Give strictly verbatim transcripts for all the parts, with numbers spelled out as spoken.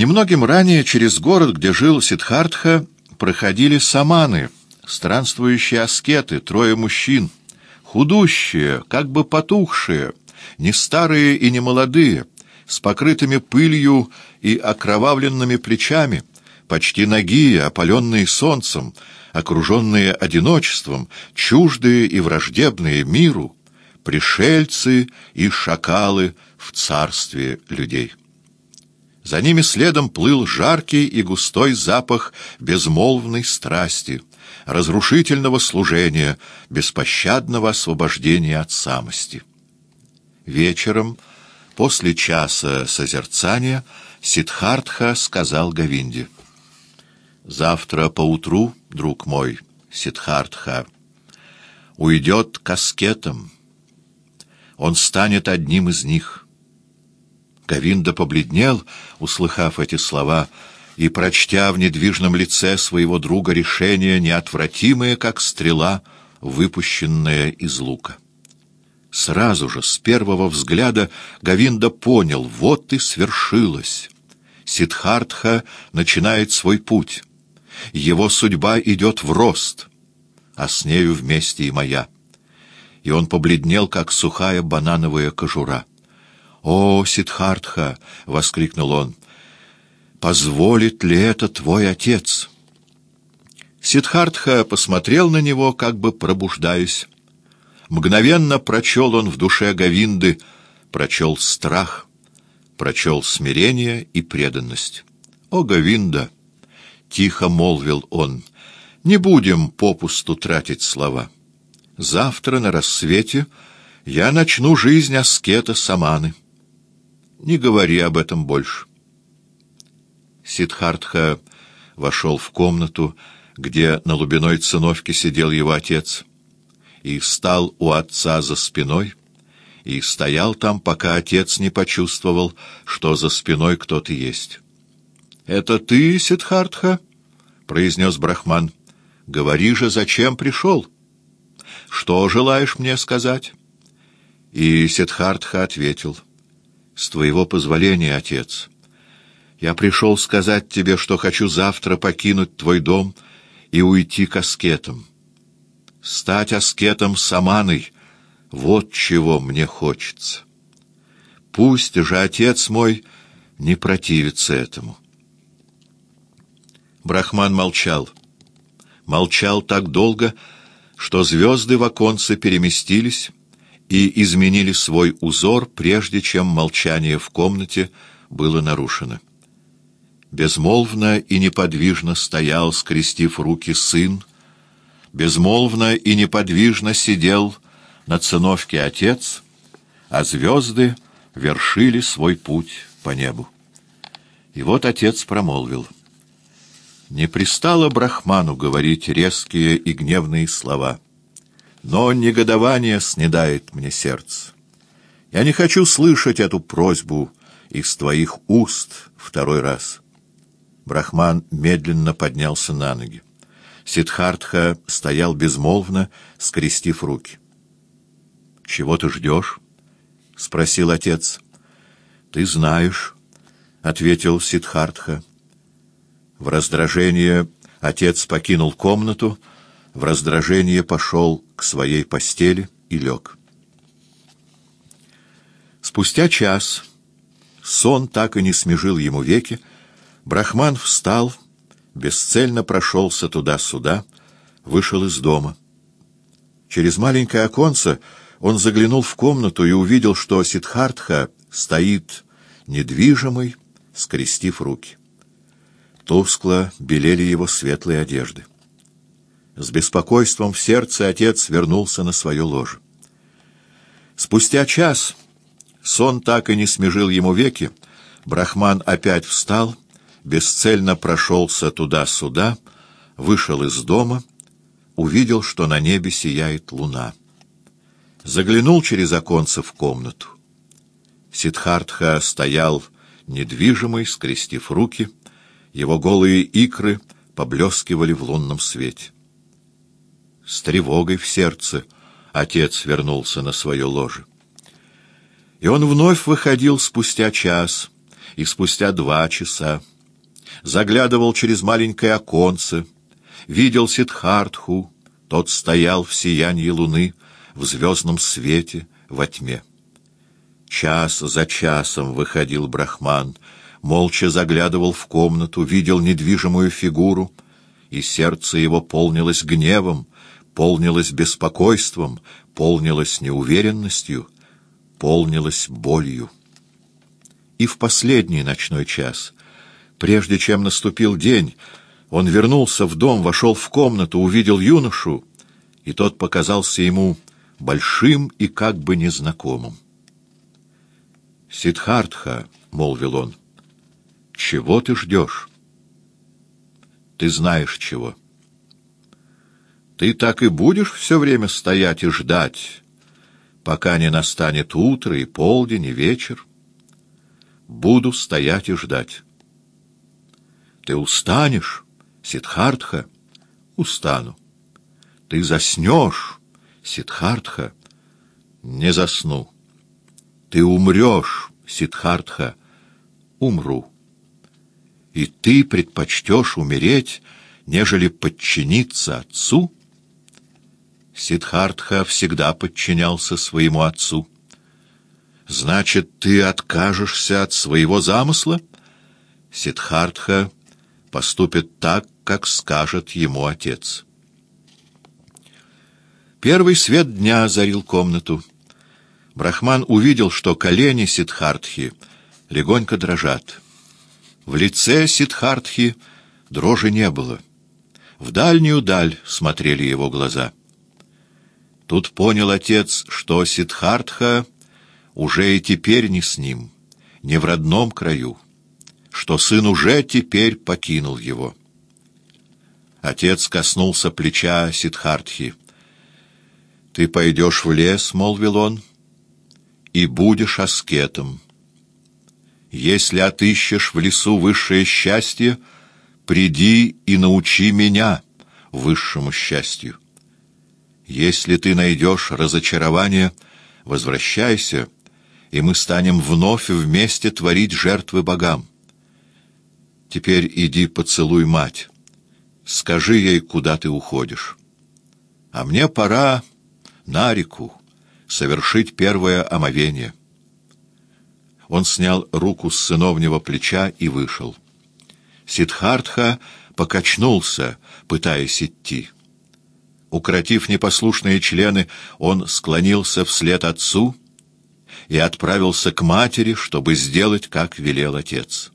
Немногим ранее через город, где жил Сиддхартха, проходили саманы, странствующие аскеты, трое мужчин, худущие, как бы потухшие, не старые и не молодые, с покрытыми пылью и окровавленными плечами, почти нагие, опаленные солнцем, окруженные одиночеством, чуждые и враждебные миру, пришельцы и шакалы в царстве людей. За ними следом плыл жаркий и густой запах безмолвной страсти, разрушительного служения, беспощадного освобождения от самости. Вечером, после часа созерцания, Сиддхартха сказал Говинде: «Завтра поутру, друг мой, Сиддхартха, уйдет к аскетам. Он станет одним из них». Говинда побледнел, услыхав эти слова, и, прочтя в недвижном лице своего друга решение, неотвратимое, как стрела, выпущенная из лука. Сразу же, с первого взгляда, Говинда понял: вот и свершилось. Сиддхартха начинает свой путь. Его судьба идет в рост, а с нею вместе и моя. И он побледнел, как сухая банановая кожура. «О, Сиддхартха!» — воскликнул он. «Позволит ли это твой отец?» Сиддхартха посмотрел на него, как бы пробуждаясь. Мгновенно прочел он в душе Говинды, прочел страх, прочел смирение и преданность. «О, Говинда!» — тихо молвил он. «Не будем попусту тратить слова. Завтра на рассвете я начну жизнь аскета саманы. Не говори об этом больше». Сиддхартха вошел в комнату, где на лубяной циновке сидел его отец, и встал у отца за спиной, и стоял там, пока отец не почувствовал, что за спиной кто-то есть. «Это ты, Сиддхартха?» — произнес Брахман. «Говори же, зачем пришел? Что желаешь мне сказать?» И Сиддхартха ответил: «С твоего позволения, отец, я пришел сказать тебе, что хочу завтра покинуть твой дом и уйти к аскетам. Стать аскетом саманой — вот чего мне хочется. Пусть же отец мой не противится этому». Брахман молчал. Молчал так долго, что звезды в оконце переместились и изменили свой узор, прежде чем молчание в комнате было нарушено. Безмолвно и неподвижно стоял, скрестив руки, сын. Безмолвно и неподвижно сидел на циновке отец, а звезды вершили свой путь по небу. И вот отец промолвил: «Не пристало Брахману говорить резкие и гневные слова, но негодование снедает мне сердце. Я не хочу слышать эту просьбу из твоих уст второй раз». Брахман медленно поднялся на ноги. Сиддхартха стоял безмолвно, скрестив руки. «Чего ты ждешь?» — спросил отец. «Ты знаешь», — ответил Сиддхартха. В раздражение отец покинул комнату, в раздражение пошел к своей постели и лег. Спустя час, сон так и не смежил ему веки, Брахман встал, бесцельно прошелся туда-сюда, вышел из дома. Через маленькое оконце он заглянул в комнату и увидел, что Сиддхартха стоит недвижимый, скрестив руки. Тускло белели его светлые одежды. С беспокойством в сердце отец вернулся на свое ложе. Спустя час, сон так и не смежил ему веки, Брахман опять встал, бесцельно прошелся туда-сюда, вышел из дома, увидел, что на небе сияет луна. Заглянул через оконце в комнату. Сиддхартха стоял недвижимый, скрестив руки, его голые икры поблескивали в лунном свете. С тревогой в сердце отец вернулся на свое ложе. И он вновь выходил спустя час, и спустя два часа заглядывал через маленькое оконце, видел Сиддхартху, тот стоял в сиянии луны, в звездном свете, во тьме. Час за часом выходил Брахман, молча заглядывал в комнату, видел недвижимую фигуру, и сердце его полнилось гневом, полнилось беспокойством, полнилось неуверенностью, полнилось болью. И в последний ночной час, прежде чем наступил день, он вернулся в дом, вошел в комнату, увидел юношу, и тот показался ему большим и как бы незнакомым. «Сиддхартха», — молвил он, — «чего ты ждешь?» «Ты знаешь чего. Ты так и будешь все время стоять и ждать, пока не настанет утро и полдень и вечер?» «Буду стоять и ждать». «Ты устанешь, Сиддхартха?» «Устану». «Ты заснешь, Сиддхартха?» «Не засну». «Ты умрешь, Сиддхартха?» «Умру». «И ты предпочтешь умереть, нежели подчиниться отцу?» Сиддхартха всегда подчинялся своему отцу. «Значит, ты откажешься от своего замысла?» Сиддхартха поступит так, как скажет ему отец. Первый свет дня озарил комнату. Брахман увидел, что колени Сиддхартхи легонько дрожат. В лице Сиддхартхи дрожи не было. В дальнюю даль смотрели его глаза. Тут понял отец, что Сиддхартха уже и теперь не с ним, не в родном краю, что сын уже теперь покинул его. Отец коснулся плеча Сиддхартхи. «Ты пойдешь в лес, — молвил он, — и будешь аскетом. Если отыщешь в лесу высшее счастье, приди и научи меня высшему счастью. Если ты найдешь разочарование, возвращайся, и мы станем вновь вместе творить жертвы богам. Теперь иди поцелуй мать, скажи ей, куда ты уходишь. А мне пора на реку совершить первое омовение». Он снял руку с сыновнего плеча и вышел. Сиддхартха покачнулся, пытаясь идти. Укротив непослушные члены, он склонился вслед отцу и отправился к матери, чтобы сделать, как велел отец.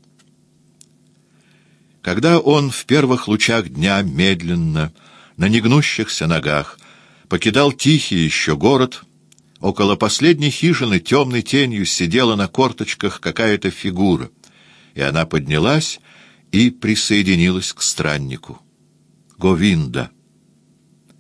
Когда он в первых лучах дня медленно, на негнущихся ногах, покидал тихий еще город, около последней хижины темной тенью сидела на корточках какая-то фигура, и она поднялась и присоединилась к страннику. Говинда.